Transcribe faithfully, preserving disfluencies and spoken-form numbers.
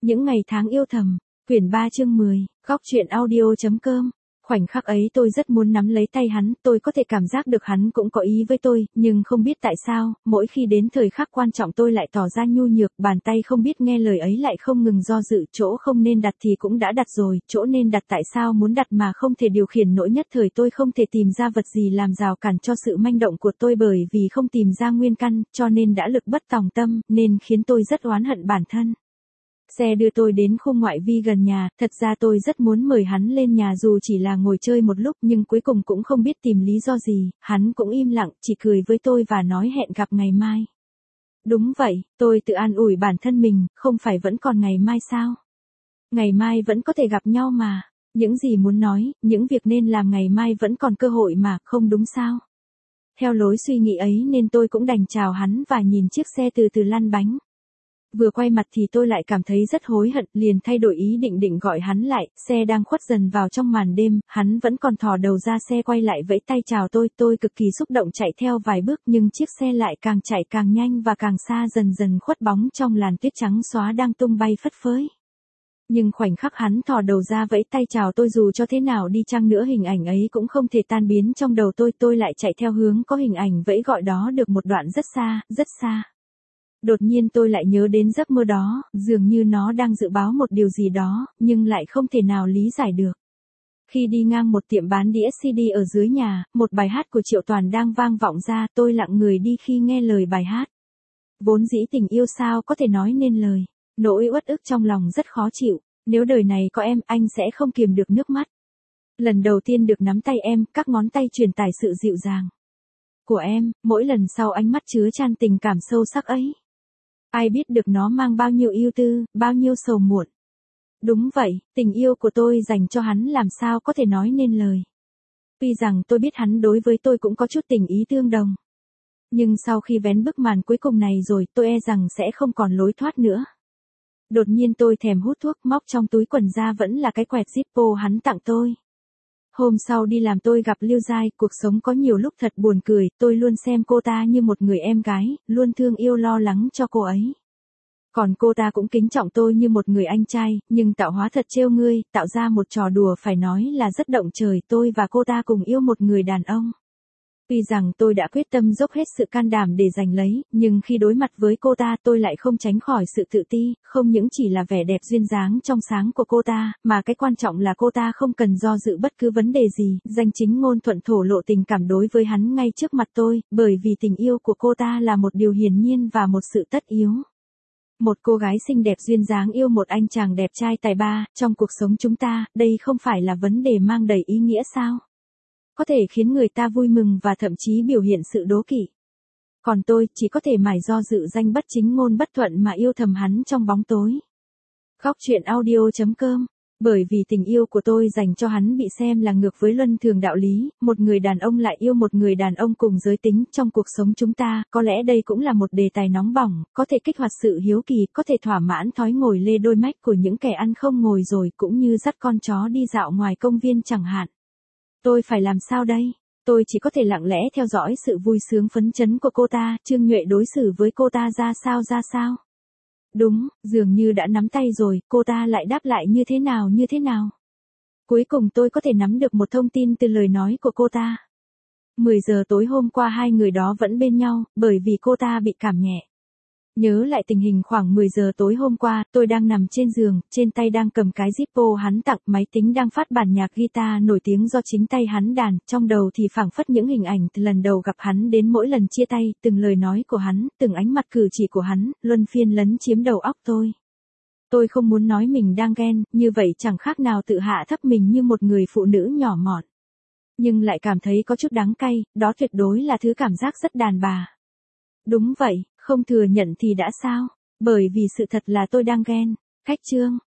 Những ngày tháng yêu thầm, quyển ba chương mười, góc truyện audio.com. Khoảnh khắc ấy tôi rất muốn nắm lấy tay hắn, tôi có thể cảm giác được hắn cũng có ý với tôi, nhưng không biết tại sao, mỗi khi đến thời khắc quan trọng tôi lại tỏ ra nhu nhược, bàn tay không biết nghe lời ấy lại không ngừng do dự, chỗ không nên đặt thì cũng đã đặt rồi, chỗ nên đặt tại sao muốn đặt mà không thể điều khiển nổi, nhất thời tôi không thể tìm ra vật gì làm rào cản cho sự manh động của tôi, bởi vì không tìm ra nguyên căn, cho nên đã lực bất tòng tâm, nên khiến tôi rất oán hận bản thân. Xe đưa tôi đến khu ngoại vi gần nhà, thật ra tôi rất muốn mời hắn lên nhà dù chỉ là ngồi chơi một lúc, nhưng cuối cùng cũng không biết tìm lý do gì, hắn cũng im lặng, chỉ cười với tôi và nói hẹn gặp ngày mai. Đúng vậy, tôi tự an ủi bản thân mình, không phải vẫn còn ngày mai sao? Ngày mai vẫn có thể gặp nhau mà, những gì muốn nói, những việc nên làm ngày mai vẫn còn cơ hội mà, không đúng sao? Theo lối suy nghĩ ấy nên tôi cũng đành chào hắn và nhìn chiếc xe từ từ lăn bánh. Vừa quay mặt thì tôi lại cảm thấy rất hối hận, liền thay đổi ý định định gọi hắn lại, xe đang khuất dần vào trong màn đêm, hắn vẫn còn thò đầu ra xe quay lại vẫy tay chào tôi, tôi cực kỳ xúc động chạy theo vài bước nhưng chiếc xe lại càng chạy càng nhanh và càng xa, dần dần khuất bóng trong làn tuyết trắng xóa đang tung bay phất phới. Nhưng khoảnh khắc hắn thò đầu ra vẫy tay chào tôi, dù cho thế nào đi chăng nữa hình ảnh ấy cũng không thể tan biến trong đầu tôi, tôi lại chạy theo hướng có hình ảnh vẫy gọi đó được một đoạn rất xa, rất xa. Đột nhiên tôi lại nhớ đến giấc mơ đó, dường như nó đang dự báo một điều gì đó, nhưng lại không thể nào lý giải được. Khi đi ngang một tiệm bán đĩa xê đê ở dưới nhà, một bài hát của Triệu Toàn đang vang vọng ra, tôi lặng người đi khi nghe lời bài hát. Vốn dĩ tình yêu sao có thể nói nên lời, nỗi uất ức trong lòng rất khó chịu, nếu đời này có em, anh sẽ không kiềm được nước mắt. Lần đầu tiên được nắm tay em, các ngón tay truyền tải sự dịu dàng của em, mỗi lần sau ánh mắt chứa chan tình cảm sâu sắc ấy. Ai biết được nó mang bao nhiêu ưu tư, bao nhiêu sầu muộn. Đúng vậy, tình yêu của tôi dành cho hắn làm sao có thể nói nên lời. Tuy rằng tôi biết hắn đối với tôi cũng có chút tình ý tương đồng. Nhưng sau khi vén bức màn cuối cùng này rồi, tôi e rằng sẽ không còn lối thoát nữa. Đột nhiên tôi thèm hút thuốc, móc trong túi quần ra vẫn là cái quẹt Zippo hắn tặng tôi. Hôm sau đi làm tôi gặp Lưu Giai, cuộc sống có nhiều lúc thật buồn cười, tôi luôn xem cô ta như một người em gái, luôn thương yêu lo lắng cho cô ấy. Còn cô ta cũng kính trọng tôi như một người anh trai, nhưng tạo hóa thật trêu ngươi, tạo ra một trò đùa phải nói là rất động trời, tôi và cô ta cùng yêu một người đàn ông. Tuy rằng tôi đã quyết tâm dốc hết sự can đảm để giành lấy, nhưng khi đối mặt với cô ta tôi lại không tránh khỏi sự tự ti, không những chỉ là vẻ đẹp duyên dáng trong sáng của cô ta, mà cái quan trọng là cô ta không cần do dự bất cứ vấn đề gì, danh chính ngôn thuận thổ lộ tình cảm đối với hắn ngay trước mặt tôi, bởi vì tình yêu của cô ta là một điều hiển nhiên và một sự tất yếu. Một cô gái xinh đẹp duyên dáng yêu một anh chàng đẹp trai tài ba, trong cuộc sống chúng ta, đây không phải là vấn đề mang đầy ý nghĩa sao? Có thể khiến người ta vui mừng và thậm chí biểu hiện sự đố kỵ. Còn tôi chỉ có thể mải do dự danh bất chính ngôn bất thuận mà yêu thầm hắn trong bóng tối. Góc truyện audio.com. Bởi vì tình yêu của tôi dành cho hắn bị xem là ngược với luân thường đạo lý, một người đàn ông lại yêu một người đàn ông cùng giới tính, trong cuộc sống chúng ta, có lẽ đây cũng là một đề tài nóng bỏng, có thể kích hoạt sự hiếu kỳ, có thể thỏa mãn thói ngồi lê đôi mách của những kẻ ăn không ngồi rồi, cũng như dắt con chó đi dạo ngoài công viên chẳng hạn. Tôi phải làm sao đây? Tôi chỉ có thể lặng lẽ theo dõi sự vui sướng phấn chấn của cô ta, Trương Nhuệ đối xử với cô ta ra sao ra sao? Đúng, dường như đã nắm tay rồi, cô ta lại đáp lại như thế nào như thế nào? Cuối cùng tôi có thể nắm được một thông tin từ lời nói của cô ta. mười giờ tối hôm qua hai người đó vẫn bên nhau, bởi vì cô ta bị cảm nhẹ. Nhớ lại tình hình khoảng mười giờ tối hôm qua, tôi đang nằm trên giường, trên tay đang cầm cái Zippo hắn tặng, máy tính đang phát bản nhạc guitar nổi tiếng do chính tay hắn đàn, trong đầu thì phảng phất những hình ảnh từ lần đầu gặp hắn đến mỗi lần chia tay, từng lời nói của hắn, từng ánh mặt cử chỉ của hắn, luân phiên lấn chiếm đầu óc tôi. Tôi không muốn nói mình đang ghen, như vậy chẳng khác nào tự hạ thấp mình như một người phụ nữ nhỏ mọn. Nhưng lại cảm thấy có chút đắng cay, đó tuyệt đối là thứ cảm giác rất đàn bà. Đúng vậy, không thừa nhận thì đã sao, bởi vì sự thật là tôi đang ghen. Khách chương.